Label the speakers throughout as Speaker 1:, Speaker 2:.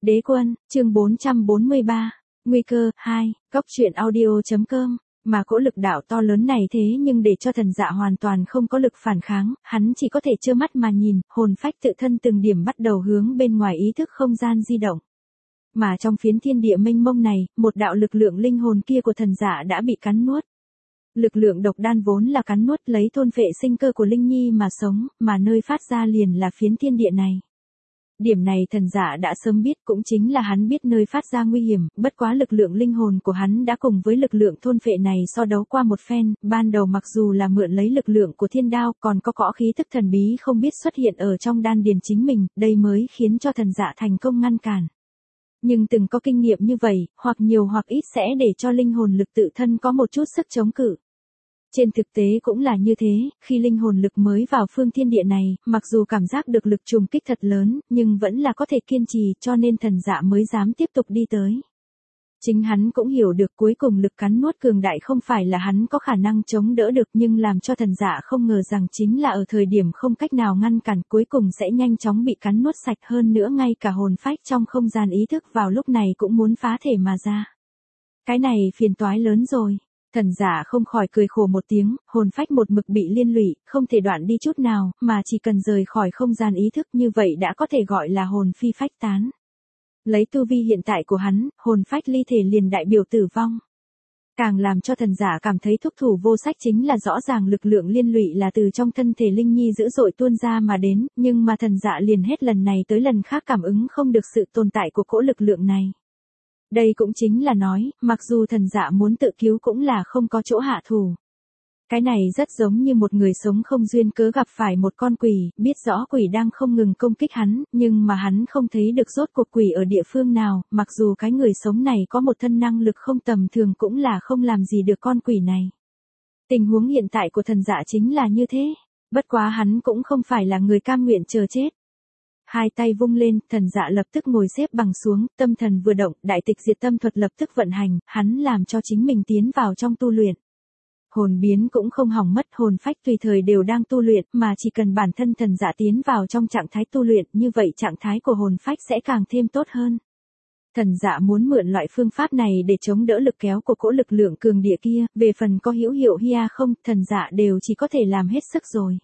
Speaker 1: Đế quân, chương 443, nguy cơ, 2, góc truyện audio.com, mà cỗ lực đạo to lớn này thế nhưng để cho thần dạ hoàn toàn không có lực phản kháng, hắn chỉ có thể trơ mắt mà nhìn, hồn phách tự thân từng điểm bắt đầu hướng bên ngoài ý thức không gian di động. Mà trong phiến thiên địa mênh mông này, một đạo lực lượng linh hồn kia của thần dạ đã bị cắn nuốt. Lực lượng độc đan vốn là cắn nuốt lấy thôn phệ sinh cơ của Linh Nhi mà sống, mà nơi phát ra liền là phiến thiên địa này. Điểm này thần dạ đã sớm biết, cũng chính là hắn biết nơi phát ra nguy hiểm, bất quá lực lượng linh hồn của hắn đã cùng với lực lượng thôn phệ này so đấu qua một phen, ban đầu mặc dù là mượn lấy lực lượng của thiên đao, còn có cõ khí thức thần bí không biết xuất hiện ở trong đan điền chính mình, đây mới khiến cho thần dạ thành công ngăn cản. Nhưng từng có kinh nghiệm như vậy, hoặc nhiều hoặc ít sẽ để cho linh hồn lực tự thân có một chút sức chống cự. Trên thực tế cũng là như thế, khi linh hồn lực mới vào phương thiên địa này, mặc dù cảm giác được lực trùng kích thật lớn, nhưng vẫn là có thể kiên trì, cho nên thần dạ mới dám tiếp tục đi tới. Chính hắn cũng hiểu được cuối cùng lực cắn nuốt cường đại không phải là hắn có khả năng chống đỡ được, nhưng làm cho thần dạ không ngờ rằng chính là ở thời điểm không cách nào ngăn cản cuối cùng sẽ nhanh chóng bị cắn nuốt sạch, hơn nữa ngay cả hồn phách trong không gian ý thức vào lúc này cũng muốn phá thể mà ra. Cái này phiền toái lớn rồi. Thần giả không khỏi cười khổ một tiếng, hồn phách một mực bị liên lụy, không thể đoạn đi chút nào, mà chỉ cần rời khỏi không gian ý thức như vậy đã có thể gọi là hồn phi phách tán. Lấy tu vi hiện tại của hắn, hồn phách ly thể liền đại biểu tử vong. Càng làm cho thần giả cảm thấy thúc thủ vô sách chính là rõ ràng lực lượng liên lụy là từ trong thân thể Linh Nhi dữ dội tuôn ra mà đến, nhưng mà thần giả liền hết lần này tới lần khác cảm ứng không được sự tồn tại của cỗ lực lượng này. Đây cũng chính là nói, mặc dù thần dạ muốn tự cứu cũng là không có chỗ hạ thủ. Cái này rất giống như một người sống không duyên cớ gặp phải một con quỷ, biết rõ quỷ đang không ngừng công kích hắn, nhưng mà hắn không thấy được rốt cuộc quỷ ở địa phương nào, mặc dù cái người sống này có một thân năng lực không tầm thường cũng là không làm gì được con quỷ này. Tình huống hiện tại của thần dạ chính là như thế, bất quá hắn cũng không phải là người cam nguyện chờ chết. Hai tay vung lên, thần dạ lập tức ngồi xếp bằng xuống, tâm thần vừa động, đại tịch diệt tâm thuật lập tức vận hành, hắn làm cho chính mình tiến vào trong tu luyện. Hồn biến cũng không hỏng mất, hồn phách tùy thời đều đang tu luyện, mà chỉ cần bản thân thần dạ tiến vào trong trạng thái tu luyện, như vậy trạng thái của hồn phách sẽ càng thêm tốt hơn. Thần dạ muốn mượn loại phương pháp này để chống đỡ lực kéo của cỗ lực lượng cường địa kia, về phần có hữu hiệu hay không, thần dạ đều chỉ có thể làm hết sức rồi.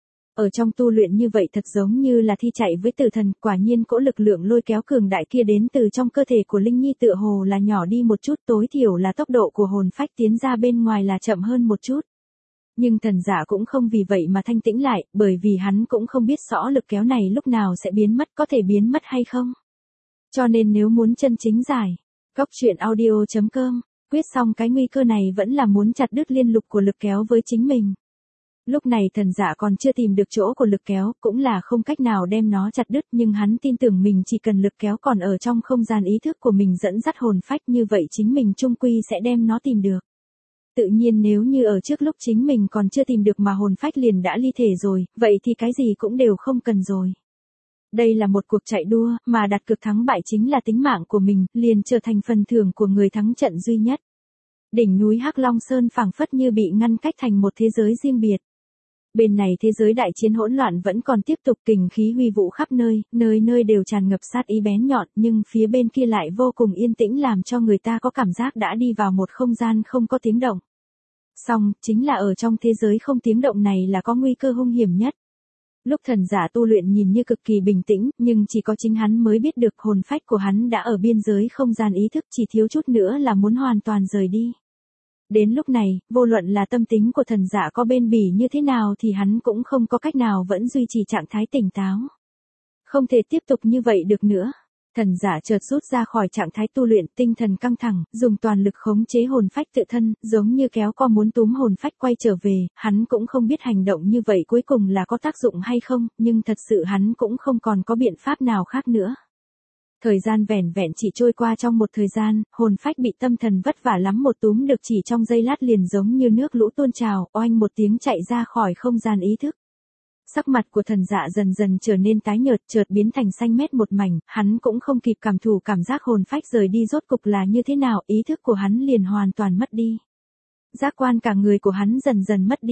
Speaker 1: Ở trong tu luyện như vậy thật giống như là thi chạy với tử thần, quả nhiên cỗ lực lượng lôi kéo cường đại kia đến từ trong cơ thể của Linh Nhi tựa hồ là nhỏ đi một chút, tối thiểu là tốc độ của hồn phách tiến ra bên ngoài là chậm hơn một chút. Nhưng thần giả cũng không vì vậy mà thanh tĩnh lại, bởi vì hắn cũng không biết rõ lực kéo này lúc nào sẽ biến mất, có thể biến mất hay không. Cho nên nếu muốn chân chính giải, góc truyện audio.com, quyết xong cái nguy cơ này vẫn là muốn chặt đứt liên lục của lực kéo với chính mình. Lúc này thần giả còn chưa tìm được chỗ của lực kéo, cũng là không cách nào đem nó chặt đứt, nhưng hắn tin tưởng mình chỉ cần lực kéo còn ở trong không gian ý thức của mình dẫn dắt hồn phách, như vậy chính mình chung quy sẽ đem nó tìm được. Tự nhiên nếu như ở trước lúc chính mình còn chưa tìm được mà hồn phách liền đã ly thể rồi, vậy thì cái gì cũng đều không cần rồi. Đây là một cuộc chạy đua, mà đặt cược thắng bại chính là tính mạng của mình, liền trở thành phần thưởng của người thắng trận duy nhất. Đỉnh núi Hắc Long Sơn phảng phất như bị ngăn cách thành một thế giới riêng biệt. Bên này thế giới đại chiến hỗn loạn vẫn còn tiếp tục, kình khí huy vũ khắp nơi, nơi nơi đều tràn ngập sát ý bén nhọn, nhưng phía bên kia lại vô cùng yên tĩnh làm cho người ta có cảm giác đã đi vào một không gian không có tiếng động. Song, chính là ở trong thế giới không tiếng động này là có nguy cơ hung hiểm nhất. Lúc thần giả tu luyện nhìn như cực kỳ bình tĩnh, nhưng chỉ có chính hắn mới biết được hồn phách của hắn đã ở biên giới không gian ý thức, chỉ thiếu chút nữa là muốn hoàn toàn rời đi. Đến lúc này, vô luận là tâm tính của thần giả có bền bỉ như thế nào thì hắn cũng không có cách nào vẫn duy trì trạng thái tỉnh táo. Không thể tiếp tục như vậy được nữa. Thần giả chợt rút ra khỏi trạng thái tu luyện, tinh thần căng thẳng, dùng toàn lực khống chế hồn phách tự thân, giống như kéo co muốn túm hồn phách quay trở về, hắn cũng không biết hành động như vậy cuối cùng là có tác dụng hay không, nhưng thật sự hắn cũng không còn có biện pháp nào khác nữa. Thời gian vẻn vẹn chỉ trôi qua trong một thời gian, hồn phách bị tâm thần vất vả lắm một túm được chỉ trong giây lát liền giống như nước lũ tuôn trào, oanh một tiếng chạy ra khỏi không gian ý thức. Sắc mặt của thần dạ dần dần trở nên tái nhợt, chợt biến thành xanh mét một mảnh, hắn cũng không kịp cảm thụ cảm giác hồn phách rời đi rốt cục là như thế nào, ý thức của hắn liền hoàn toàn mất đi. Giác quan cả người của hắn dần dần mất đi.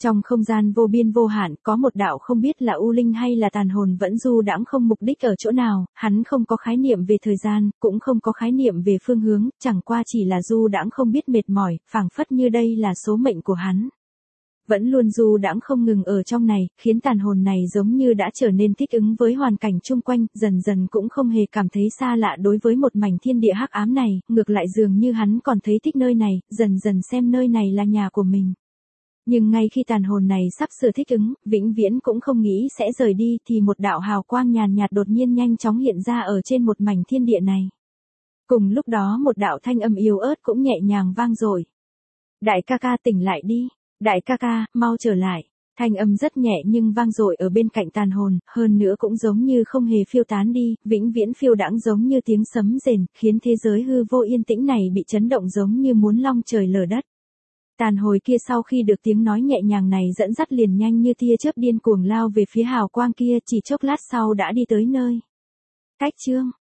Speaker 1: Trong không gian vô biên vô hạn, có một đạo không biết là u linh hay là tàn hồn vẫn du đãng không mục đích ở chỗ nào, hắn không có khái niệm về thời gian, cũng không có khái niệm về phương hướng, chẳng qua chỉ là du đãng không biết mệt mỏi, phảng phất như đây là số mệnh của hắn. Vẫn luôn du đãng không ngừng ở trong này, khiến tàn hồn này giống như đã trở nên thích ứng với hoàn cảnh chung quanh, dần dần cũng không hề cảm thấy xa lạ đối với một mảnh thiên địa hắc ám này, ngược lại dường như hắn còn thấy thích nơi này, dần dần xem nơi này là nhà của mình. Nhưng ngay khi tàn hồn này sắp sửa thích ứng, vĩnh viễn cũng không nghĩ sẽ rời đi thì một đạo hào quang nhàn nhạt đột nhiên nhanh chóng hiện ra ở trên một mảnh thiên địa này. Cùng lúc đó một đạo thanh âm yếu ớt cũng nhẹ nhàng vang dội. Đại ca ca tỉnh lại đi, đại ca ca, mau trở lại. Thanh âm rất nhẹ nhưng vang dội ở bên cạnh tàn hồn, hơn nữa cũng giống như không hề phiêu tán đi, vĩnh viễn phiêu đãng giống như tiếng sấm rền, khiến thế giới hư vô yên tĩnh này bị chấn động giống như muốn long trời lở đất. Tàn hồi kia sau khi được tiếng nói nhẹ nhàng này dẫn dắt liền nhanh như tia chớp điên cuồng lao về phía hào quang kia, chỉ chốc lát sau đã đi tới nơi. Cách chương